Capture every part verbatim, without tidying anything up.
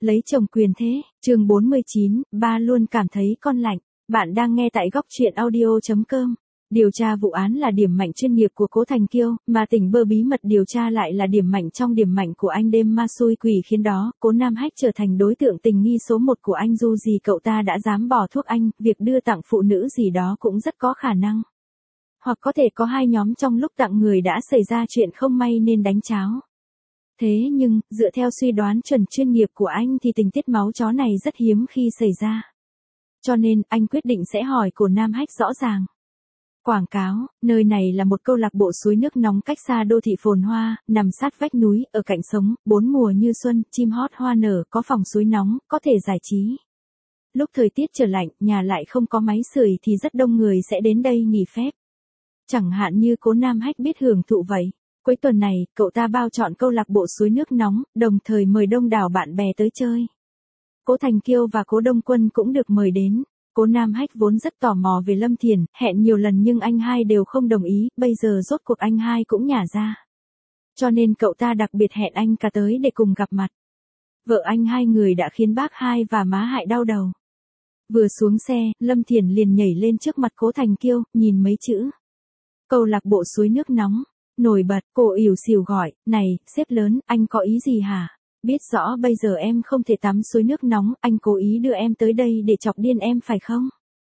lấy chồng quyền thế, chương bốn mươi chín, ba luôn cảm thấy con lạnh. Bạn đang nghe tại góc truyện audio chấm com. Điều tra vụ án là điểm mạnh chuyên nghiệp của Cố Thành Kiêu, mà tỉnh bơ bí mật điều tra lại là điểm mạnh trong điểm mạnh của anh đêm ma xui quỷ khiến đó, Cố Nam Hách trở thành đối tượng tình nghi số một của anh. Dù gì cậu ta đã dám bỏ thuốc anh, việc đưa tặng phụ nữ gì đó cũng rất có khả năng. Hoặc có thể có hai nhóm trong lúc tặng người đã xảy ra chuyện không may nên đánh cháo. Thế nhưng, dựa theo suy đoán chuẩn chuyên nghiệp của anh thì tình tiết máu chó này rất hiếm khi xảy ra. Cho nên, anh quyết định sẽ hỏi Cố Nam Hách rõ ràng. Quảng cáo, nơi này là một câu lạc bộ suối nước nóng cách xa đô thị phồn hoa, nằm sát vách núi, ở cạnh sống, bốn mùa như xuân, chim hót hoa nở, có phòng suối nóng, có thể giải trí. Lúc thời tiết trở lạnh, nhà lại không có máy sưởi thì rất đông người sẽ đến đây nghỉ phép. Chẳng hạn như Cố Nam Hách biết hưởng thụ vậy. Cuối tuần này, cậu ta bao chọn câu lạc bộ suối nước nóng, đồng thời mời đông đảo bạn bè tới chơi. Cố Thành Kiêu và Cố Đông Quân cũng được mời đến. Cố Nam Hách vốn rất tò mò về Lâm Thiền, hẹn nhiều lần nhưng anh hai đều không đồng ý, bây giờ rốt cuộc anh hai cũng nhả ra. Cho nên cậu ta đặc biệt hẹn anh cả tới để cùng gặp mặt. Vợ anh hai người đã khiến bác hai và má Hại đau đầu. Vừa xuống xe, Lâm Thiền liền nhảy lên trước mặt Cố Thành Kiêu, nhìn mấy chữ. Câu lạc bộ suối nước nóng. Nổi bật, cô ỉu xìu gọi, này, sếp lớn, anh có ý gì hả? Biết rõ bây giờ em không thể tắm suối nước nóng, anh cố ý đưa em tới đây để chọc điên em phải không?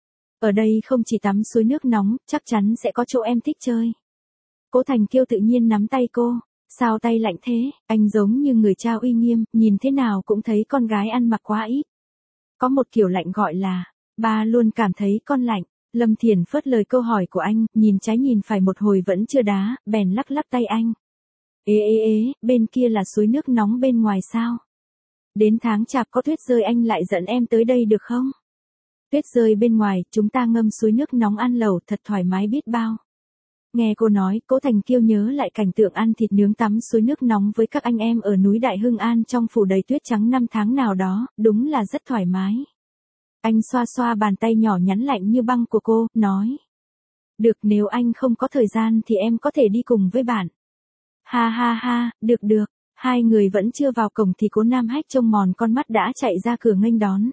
Ở đây không chỉ tắm suối nước nóng, chắc chắn sẽ có chỗ em thích chơi. Cố Thành Kiêu tự nhiên nắm tay cô, sao tay lạnh thế, anh giống như người cha uy nghiêm, nhìn thế nào cũng thấy con gái ăn mặc quá ít. Có một kiểu lạnh gọi là, ba luôn cảm thấy con lạnh. Lâm Thiền phớt lời câu hỏi của anh, nhìn trái nhìn phải một hồi vẫn chưa đá, bèn lắc lắc tay anh. Ê ê ê, bên kia là suối nước nóng bên ngoài sao? Đến tháng chạp có tuyết rơi anh lại dẫn em tới đây được không? Tuyết rơi bên ngoài, chúng ta ngâm suối nước nóng ăn lẩu thật thoải mái biết bao. Nghe cô nói, Cố Thành Kiêu nhớ lại cảnh tượng ăn thịt nướng tắm suối nước nóng với các anh em ở núi Đại Hưng An trong phủ đầy tuyết trắng năm tháng nào đó, đúng là rất thoải mái. Anh xoa xoa bàn tay nhỏ nhắn lạnh như băng của cô, nói. Được, nếu anh không có thời gian thì em có thể đi cùng với bạn. Ha ha ha, được được. Hai người vẫn chưa vào cổng thì Cố Nam Hách trông mòn con mắt đã chạy ra cửa nghênh đón.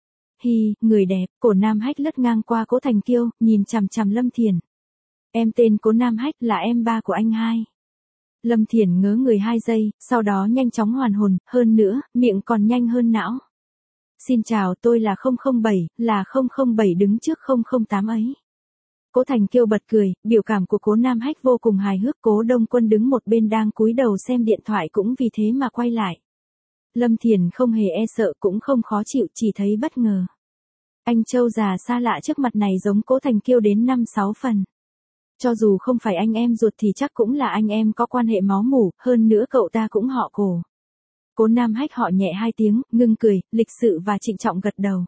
Hi, người đẹp, Cố Nam Hách lướt ngang qua Cố Thành Kiêu, nhìn chằm chằm Lâm Thiền. Em tên Cố Nam Hách, là em ba của anh hai. Lâm Thiền ngớ người hai giây, sau đó nhanh chóng hoàn hồn, hơn nữa, miệng còn nhanh hơn não. Xin chào, tôi là không không bảy, là không không bảy đứng trước không không tám ấy. Cố Thành Kiêu bật cười, biểu cảm của Cố Nam Hách vô cùng hài hước. Cố Đông Quân đứng một bên đang cúi đầu xem điện thoại cũng vì thế mà quay lại. Lâm Thiền không hề e sợ cũng không khó chịu, chỉ thấy bất ngờ. Anh Châu già xa lạ trước mặt này giống Cố Thành Kiêu đến năm sáu phần. Cho dù không phải anh em ruột thì chắc cũng là anh em có quan hệ máu mủ, hơn nữa cậu ta cũng họ Cố. Cố Nam Hách họ nhẹ hai tiếng, ngưng cười, lịch sự và trịnh trọng gật đầu.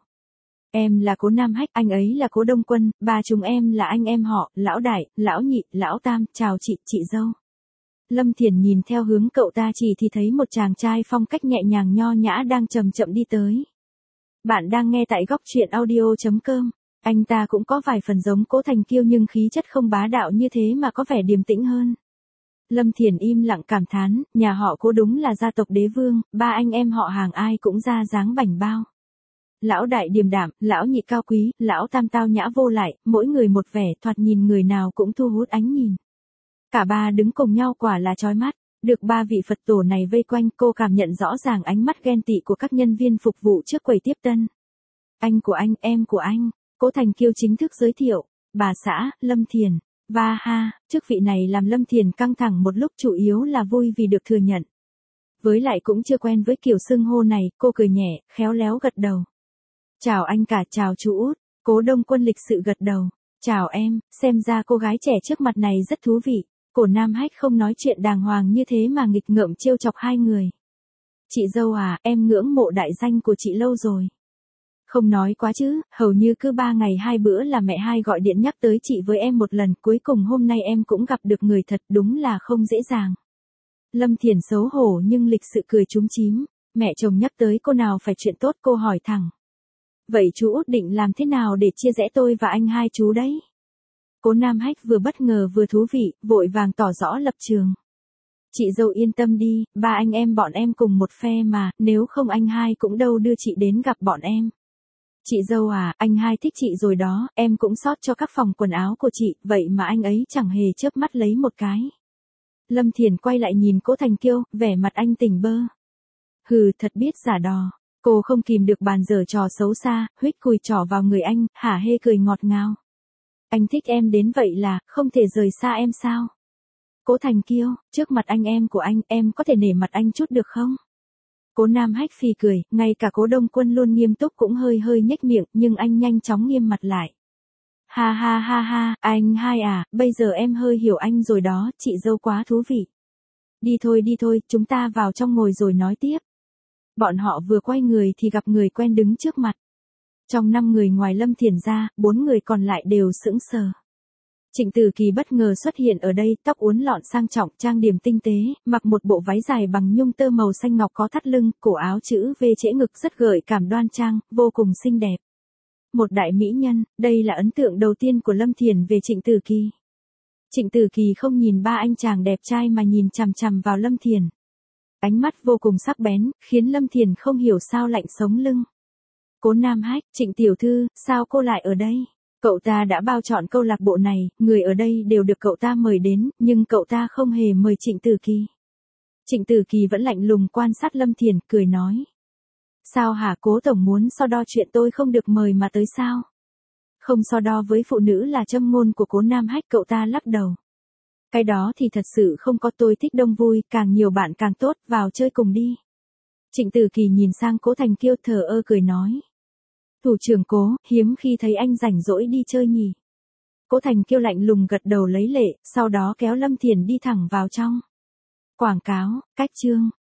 Em là Cố Nam Hách, anh ấy là Cố Đông Quân, ba chúng em là anh em họ, lão đại, lão nhị, lão tam, chào chị, chị dâu. Lâm Thiền nhìn theo hướng cậu ta chỉ thì thấy một chàng trai phong cách nhẹ nhàng nho nhã đang chậm chậm đi tới. Bạn đang nghe tại góc truyện audio chấm com. Anh ta cũng có vài phần giống Cố Thành Kiêu nhưng khí chất không bá đạo như thế mà có vẻ điềm tĩnh hơn. Lâm Thiền im lặng cảm thán, nhà họ Cố đúng là gia tộc đế vương, ba anh em họ hàng ai cũng ra dáng bảnh bao. Lão đại điềm đạm, lão nhị cao quý, lão tam tao nhã vô lại, mỗi người một vẻ, thoạt nhìn người nào cũng thu hút ánh nhìn. Cả ba đứng cùng nhau quả là chói mắt, được ba vị Phật tổ này vây quanh, cô cảm nhận rõ ràng ánh mắt ghen tị của các nhân viên phục vụ trước quầy tiếp tân. Anh của anh, em của anh, Cố Thành Kiêu chính thức giới thiệu, bà xã, Lâm Thiền. Và ha, chức vị này làm Lâm Thiền căng thẳng một lúc, chủ yếu là vui vì được thừa nhận. Với lại cũng chưa quen với kiểu xưng hô này, cô cười nhẹ, khéo léo gật đầu. Chào anh cả, chào chú út. Cố Đông Quân lịch sự gật đầu. Chào em, xem ra cô gái trẻ trước mặt này rất thú vị. Cố Nam Hách không nói chuyện đàng hoàng như thế mà nghịch ngợm trêu chọc hai người. Chị dâu à, em ngưỡng mộ đại danh của chị lâu rồi. Không nói quá chứ, hầu như cứ ba ngày hai bữa là mẹ hai gọi điện nhắc tới chị với em một lần, cuối cùng hôm nay em cũng gặp được người thật, đúng là không dễ dàng. Lâm Thiền xấu hổ nhưng lịch sự cười chúm chím, mẹ chồng nhắc tới cô nào phải chuyện tốt, cô hỏi thẳng. Vậy chú út định làm thế nào để chia rẽ tôi và anh hai chú đấy? Cố Nam Hách vừa bất ngờ vừa thú vị, vội vàng tỏ rõ lập trường. Chị dâu yên tâm đi, ba anh em bọn em cùng một phe mà, nếu không anh hai cũng đâu đưa chị đến gặp bọn em. Chị dâu à, anh hai thích chị rồi đó, em cũng xót cho các phòng quần áo của chị, vậy mà anh ấy chẳng hề chớp mắt lấy một cái. Lâm Thiền quay lại nhìn Cố Thành Kiêu, vẻ mặt anh tỉnh bơ. Hừ, thật biết giả đò. Cô không kìm được bàn giở trò xấu xa, huýt cùi trỏ vào người anh, hả hê cười ngọt ngào. Anh thích em đến vậy là, không thể rời xa em sao? Cố Thành Kiêu, trước mặt anh em của anh, em có thể nể mặt anh chút được không? Cố Nam Hách phì cười, ngay cả Cố Đông Quân luôn nghiêm túc cũng hơi hơi nhếch miệng, nhưng anh nhanh chóng nghiêm mặt lại. Ha ha ha ha, anh hai à, bây giờ em hơi hiểu anh rồi đó, chị dâu quá thú vị. Đi thôi đi thôi, chúng ta vào trong ngồi rồi nói tiếp. Bọn họ vừa quay người thì gặp người quen đứng trước mặt. Trong năm người ngoài Lâm Thiền ra, bốn người còn lại đều sững sờ. Trịnh Tử Kỳ bất ngờ xuất hiện ở đây, tóc uốn lọn sang trọng, trang điểm tinh tế, mặc một bộ váy dài bằng nhung tơ màu xanh ngọc có thắt lưng, cổ áo chữ V trễ ngực rất gợi cảm đoan trang, vô cùng xinh đẹp. Một đại mỹ nhân, đây là ấn tượng đầu tiên của Lâm Thiền về Trịnh Tử Kỳ. Trịnh Tử Kỳ không nhìn ba anh chàng đẹp trai mà nhìn chằm chằm vào Lâm Thiền. Ánh mắt vô cùng sắc bén, khiến Lâm Thiền không hiểu sao lạnh sống lưng. Cố Nam Hách, Trịnh tiểu thư, sao cô lại ở đây? Cậu ta đã bao chọn câu lạc bộ này, người ở đây đều được cậu ta mời đến, nhưng cậu ta không hề mời Trịnh Tử Kỳ. Trịnh Tử Kỳ vẫn lạnh lùng quan sát Lâm Thiền, cười nói. Sao hả, Cố tổng muốn so đo chuyện tôi không được mời mà tới sao? Không so đo với phụ nữ là châm ngôn của Cố Nam Hách, cậu ta lắc đầu. Cái đó thì thật sự không có, tôi thích đông vui, càng nhiều bạn càng tốt, vào chơi cùng đi. Trịnh Tử Kỳ nhìn sang Cố Thành Kiêu thờ ơ cười nói. Thủ trưởng Cố, hiếm khi thấy anh rảnh rỗi đi chơi nhỉ. Cố Thành Kiêu lạnh lùng gật đầu lấy lệ, sau đó kéo Lâm Thiền đi thẳng vào trong. Quảng cáo, cách chương.